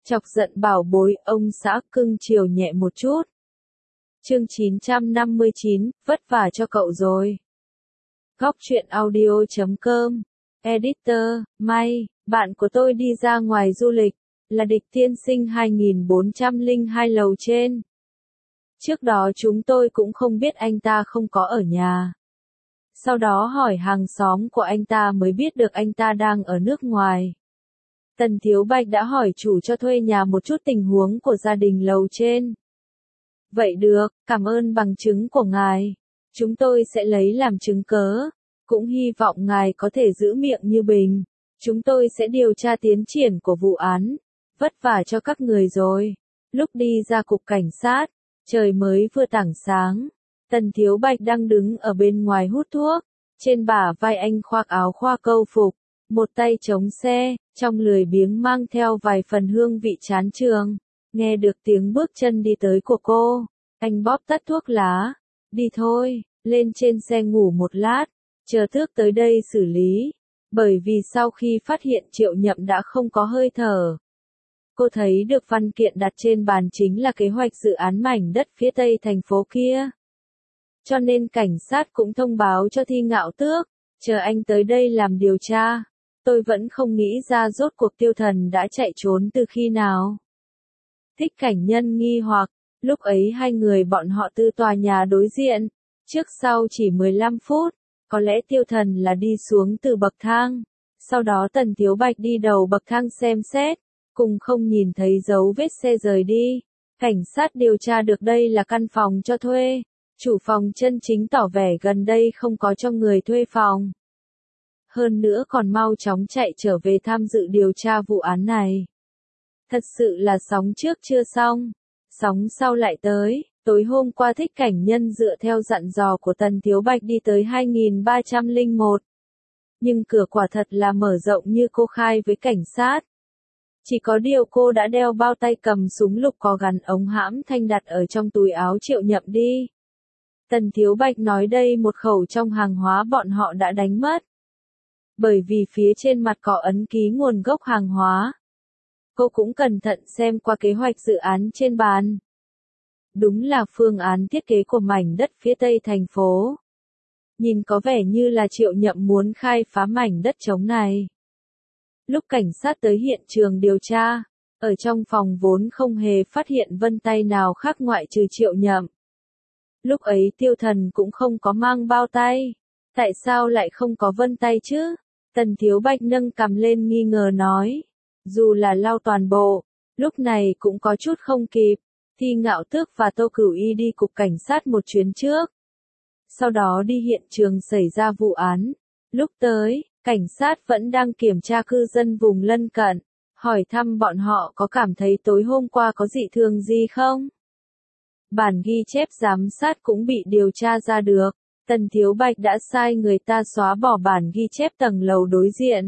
Chọc giận bảo bối, ông xã cưng chiều nhẹ một chút. Chương 959, vất vả cho cậu rồi. Góc truyện audio.com. Editor, May, bạn của tôi đi ra ngoài du lịch, là Địch Tiên Sinh 2402 lầu trên. Trước đó chúng tôi cũng không biết anh ta không có ở nhà. Sau đó hỏi hàng xóm của anh ta mới biết được anh ta đang ở nước ngoài. Tần Thiếu Bạch đã hỏi chủ cho thuê nhà một chút tình huống của gia đình lầu trên. Vậy được, cảm ơn bằng chứng của ngài. Chúng tôi sẽ lấy làm chứng cớ. Cũng hy vọng ngài có thể giữ miệng như bình. Chúng tôi sẽ điều tra tiến triển của vụ án. Vất vả cho các người rồi. Lúc đi ra cục cảnh sát, trời mới vừa tảng sáng. Tần Thiếu Bạch đang đứng ở bên ngoài hút thuốc. Trên bả vai anh khoác áo khoa câu phục. Một tay chống xe, trong lười biếng mang theo vài phần hương vị chán trường. Nghe được tiếng bước chân đi tới của cô, anh bóp tắt thuốc lá. Đi thôi, lên trên xe ngủ một lát, chờ Tước tới đây xử lý. Bởi vì sau khi phát hiện Triệu Nhậm đã không có hơi thở, cô thấy được văn kiện đặt trên bàn chính là kế hoạch dự án mảnh đất phía tây thành phố kia. Cho nên cảnh sát cũng thông báo cho Thi Ngạo Tước, chờ anh tới đây làm điều tra. Tôi vẫn không nghĩ ra rốt cuộc Tiêu Thần đã chạy trốn từ khi nào. Thích Cảnh Nhân nghi hoặc, lúc ấy hai người bọn họ từ tòa nhà đối diện, trước sau chỉ 15 phút, có lẽ Tiêu Thần là đi xuống từ bậc thang, sau đó Tần Thiếu Bạch đi đầu bậc thang xem xét, cùng không nhìn thấy dấu vết xe rời đi. Cảnh sát điều tra được đây là căn phòng cho thuê, chủ phòng chân chính tỏ vẻ gần đây không có cho người thuê phòng. Hơn nữa còn mau chóng chạy trở về tham dự điều tra vụ án này. Thật sự là sóng trước chưa xong, sóng sau lại tới. Tối hôm qua Thích Cảnh Nhân dựa theo dặn dò của Tần Thiếu Bạch đi tới 2301. Nhưng cửa quả thật là mở rộng như cô khai với cảnh sát. Chỉ có điều cô đã đeo bao tay cầm súng lục có gắn ống hãm thanh đặt ở trong túi áo Triệu Nhậm đi. Tần Thiếu Bạch nói đây một khẩu trong hàng hóa bọn họ đã đánh mất. Bởi vì phía trên mặt có ấn ký nguồn gốc hàng hóa. Cô cũng cẩn thận xem qua kế hoạch dự án trên bàn. Đúng là phương án thiết kế của mảnh đất phía tây thành phố. Nhìn có vẻ như là Triệu Nhậm muốn khai phá mảnh đất trống này. Lúc cảnh sát tới hiện trường điều tra, ở trong phòng vốn không hề phát hiện vân tay nào khác ngoại trừ Triệu Nhậm. Lúc ấy Tiêu Thần cũng không có mang bao tay. Tại sao lại không có vân tay chứ? Tần Thiếu Bạch nâng cằm lên nghi ngờ nói. Dù là lau toàn bộ, lúc này cũng có chút không kịp. Thi Ngạo Tước và Tô Cửu Y đi cục cảnh sát một chuyến trước. Sau đó đi hiện trường xảy ra vụ án. Lúc tới, cảnh sát vẫn đang kiểm tra cư dân vùng lân cận, hỏi thăm bọn họ có cảm thấy tối hôm qua có dị thường gì không. Bản ghi chép giám sát cũng bị điều tra ra được. Tần Thiếu Bạch đã sai người ta xóa bỏ bản ghi chép tầng lầu đối diện.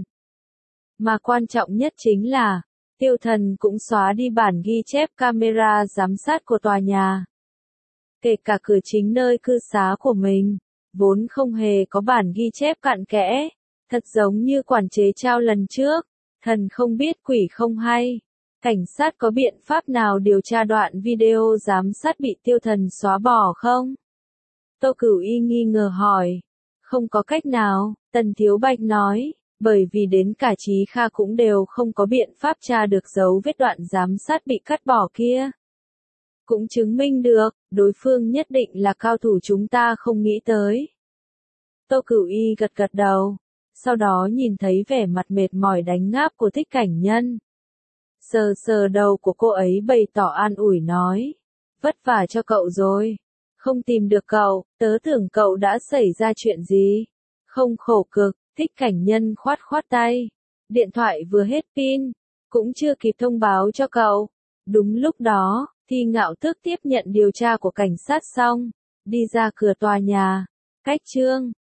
Mà quan trọng nhất chính là, Tiêu Thần cũng xóa đi bản ghi chép camera giám sát của tòa nhà. Kể cả cửa chính nơi cư xá của mình, vốn không hề có bản ghi chép cặn kẽ, thật giống như quản chế trao lần trước, thần không biết quỷ không hay. Cảnh sát có biện pháp nào điều tra đoạn video giám sát bị Tiêu Thần xóa bỏ không? Tô Cửu Y nghi ngờ hỏi. Không có cách nào, Tần Thiếu Bạch nói, bởi vì đến cả Chí Kha cũng đều không có biện pháp tra được dấu vết đoạn giám sát bị cắt bỏ kia. Cũng chứng minh được, đối phương nhất định là cao thủ chúng ta không nghĩ tới. Tô Cửu Y gật gật đầu, sau đó nhìn thấy vẻ mặt mệt mỏi đánh ngáp của Thích Cảnh Nhân. Sờ sờ đầu của cô ấy bày tỏ an ủi nói, vất vả cho cậu rồi. Không tìm được cậu, tớ tưởng cậu đã xảy ra chuyện gì. Không khổ cực, Thích Cảnh Nhân khoát khoát tay. Điện thoại vừa hết pin, cũng chưa kịp thông báo cho cậu. Đúng lúc đó, Thi Ngạo Tước tiếp nhận điều tra của cảnh sát xong, đi ra cửa tòa nhà. Cách chương